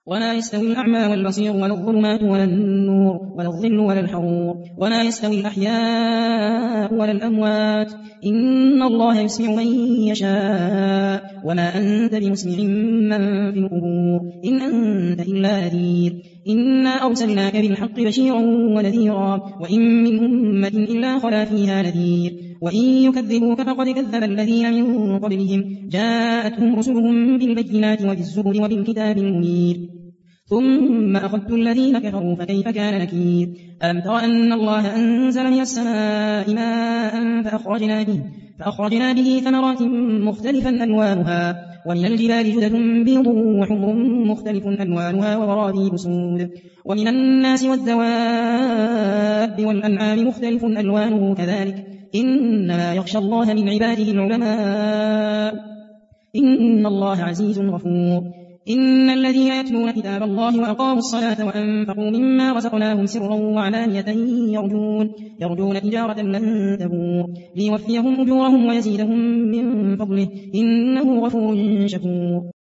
ولا يستوي الأعمى والبصير ولا الظلمات ولا النور ولا الظل ولا الحرور ولا يستوي الأحياء ولا الأموات إن الله يسمع من يشاء وما أنت بمسمع من في القبور إن أنت إلا نذير إنا أرسلناك بالحق بشيرا ونذيرا وإن من أمة إلا خلا فيها نذير وإن يكذبوك فقد كذب الذين من قبلهم جاءتهم رسلهم بالبينات وبالزبر وبالكتاب المنير ثم أخذت الذين كفروا فكيف كان نكير ألم تر أن الله أنزل من السماء ماء فأخرجنا به ثمرات مختلفا ألوانها ومن الجبال جدد بيض وحمر مختلف ألوانها وغرابيب سود ومن الناس والدواب والأنعام مختلف ألوانه كذلك إنما يخشى الله من عباده العلماء إن الله عزيز غفور إن الذين يتلون كتاب الله وأقاموا الصلاة وأنفقوا مما رزقناهم سرا وعلانية يرجون تجارة لن تبور ليوفيهم أجورهم ويزيدهم من فضله إنه غفور شكور